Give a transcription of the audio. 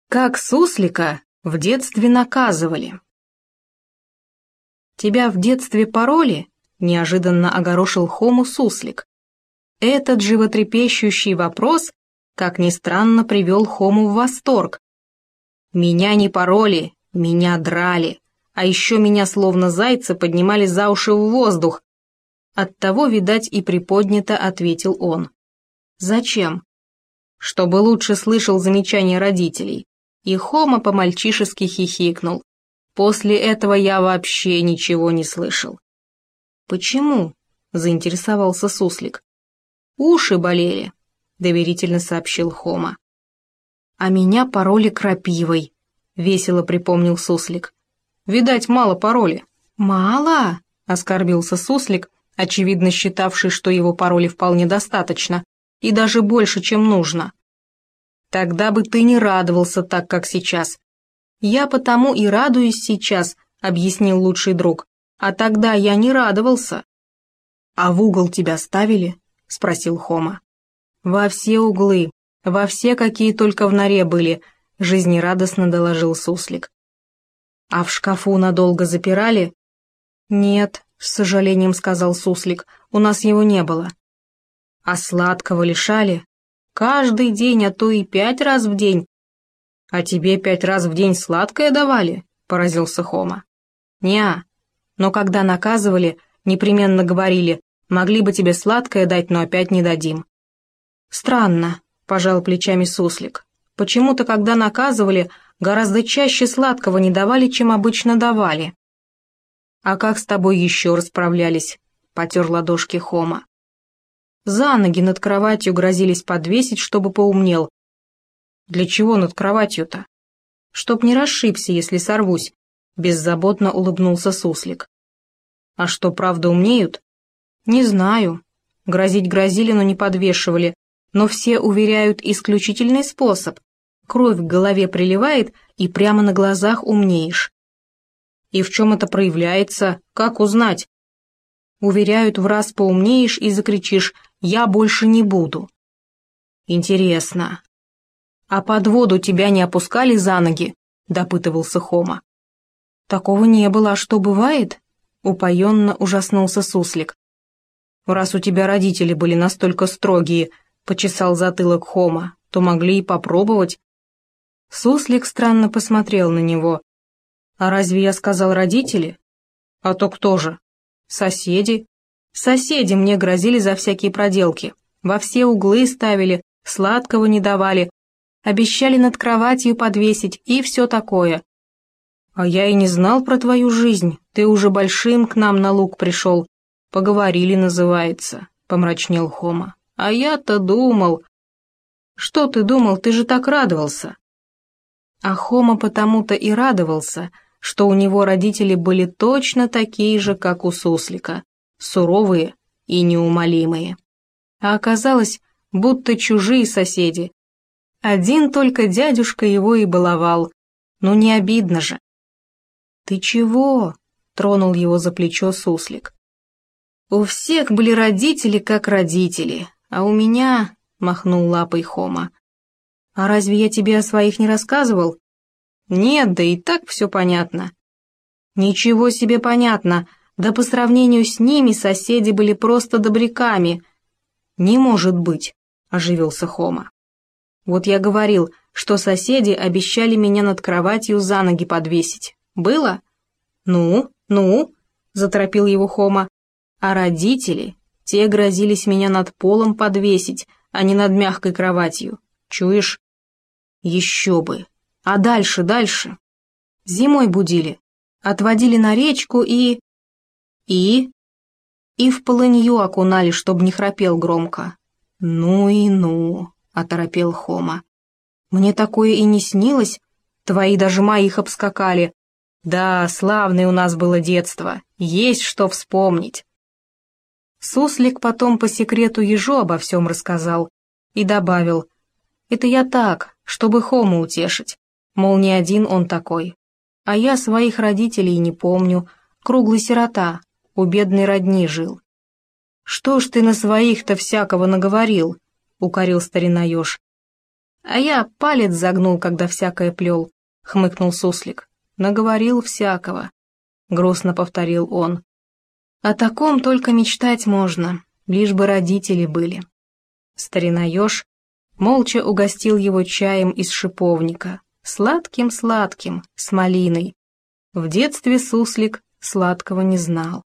Как суслика в детстве наказывали. «Тебя в детстве пороли?» — неожиданно огорошил Хому суслик. Этот животрепещущий вопрос, как ни странно, привел Хому в восторг. «Меня не пороли, меня драли, а еще меня словно зайца поднимали за уши в воздух». Оттого, видать, и приподнято ответил он. «Зачем?» «Чтобы лучше слышал замечания родителей». И Хома по-мальчишески хихикнул. После этого я вообще ничего не слышал. «Почему?» — заинтересовался суслик. «Уши болели», — доверительно сообщил Хома. «А меня пороли крапивой», — весело припомнил суслик. «Видать, мало пороли». «Мало?» — оскорбился суслик, очевидно считавший, что его пороли вполне достаточно, и даже больше, чем нужно. «Тогда бы ты не радовался так, как сейчас». «Я потому и радуюсь сейчас», — объяснил лучший друг. «А тогда я не радовался». «А в угол тебя ставили?» — спросил Хома. «Во все углы, во все, какие только в норе были», — жизнерадостно доложил суслик. «А в шкафу надолго запирали?» «Нет», — с сожалением сказал суслик, — «у нас его не было». «А сладкого лишали?» «Каждый день, а то и 5 раз в день». «А тебе 5 раз в день сладкое давали?» — поразился Хома. «Неа, но когда наказывали, непременно говорили, могли бы тебе сладкое дать, но опять не дадим». «Странно», — пожал плечами суслик. «Почему-то, когда наказывали, гораздо чаще сладкого не давали, чем обычно давали». «А как с тобой еще расправлялись?» — потер ладошки Хома. «За ноги над кроватью грозились подвесить, чтобы поумнел». «Для чего над кроватью-то?» «Чтоб не расшибся, если сорвусь», — беззаботно улыбнулся суслик. «А что, правда умнеют?» «Не знаю. Грозить грозили, но не подвешивали. Но все уверяют, исключительный способ. Кровь к голове приливает, и прямо на глазах умнеешь». «И в чем это проявляется? Как узнать?» «Уверяют, в раз поумнеешь и закричишь: «Я больше не буду». «Интересно. А под воду тебя не опускали за ноги?» — допытывался Хома. «Такого не было, а что бывает?» — упоенно ужаснулся суслик. «Раз у тебя родители были настолько строгие», — почесал затылок Хома, — «то могли и попробовать». Суслик странно посмотрел на него. «А разве я сказал родители?» «А то кто же?» «Соседи. Соседи мне грозили за всякие проделки. Во все углы ставили, сладкого не давали, обещали над кроватью подвесить и все такое». «А я и не знал про твою жизнь, ты уже большим к нам на луг пришел. Поговорили, называется», — помрачнел Хома. «А я-то думал...» «Что ты думал, ты же так радовался». А Хома потому-то и радовался, что у него родители были точно такие же, как у суслика, суровые и неумолимые. А оказалось, будто чужие соседи. Один только дядюшка его и баловал. Ну не обидно же. «Ты чего?» — тронул его за плечо суслик. «У всех были родители как родители, а у меня...» — махнул лапой Хома. «А разве я тебе о своих не рассказывал?» «Нет, да и так все понятно». «Ничего себе понятно, да по сравнению с ними соседи были просто добряками». «Не может быть», — оживился Хома. «Вот я говорил, что соседи обещали меня над кроватью за ноги подвесить. Было?» «Ну, ну», — заторопил его Хома. «А родители, те грозились меня над полом подвесить, а не над мягкой кроватью. Чуешь?» «Еще бы! А дальше, дальше?» «Зимой будили, отводили на речку и...» «И?» «И в полынью окунали, чтоб не храпел громко». «Ну и ну», — оторопел Хома. «Мне такое и не снилось, твои даже моих обскакали. Да, славное у нас было детство, есть что вспомнить». Суслик потом по секрету ежу обо всем рассказал и добавил: «Это я так, чтобы Хому утешить, мол, не один он такой. А я своих родителей не помню, круглый сирота, у бедной родни жил». «Что ж ты на своих-то всякого наговорил?» — укорил старина еж. А я палец загнул, когда всякое плел, хмыкнул Суслик. Наговорил всякого, грустно повторил он. О таком только мечтать можно, лишь бы родители были. Старина Ёж молча угостил его чаем из шиповника, сладким-сладким, с малиной. В детстве Суслик сладкого не знал.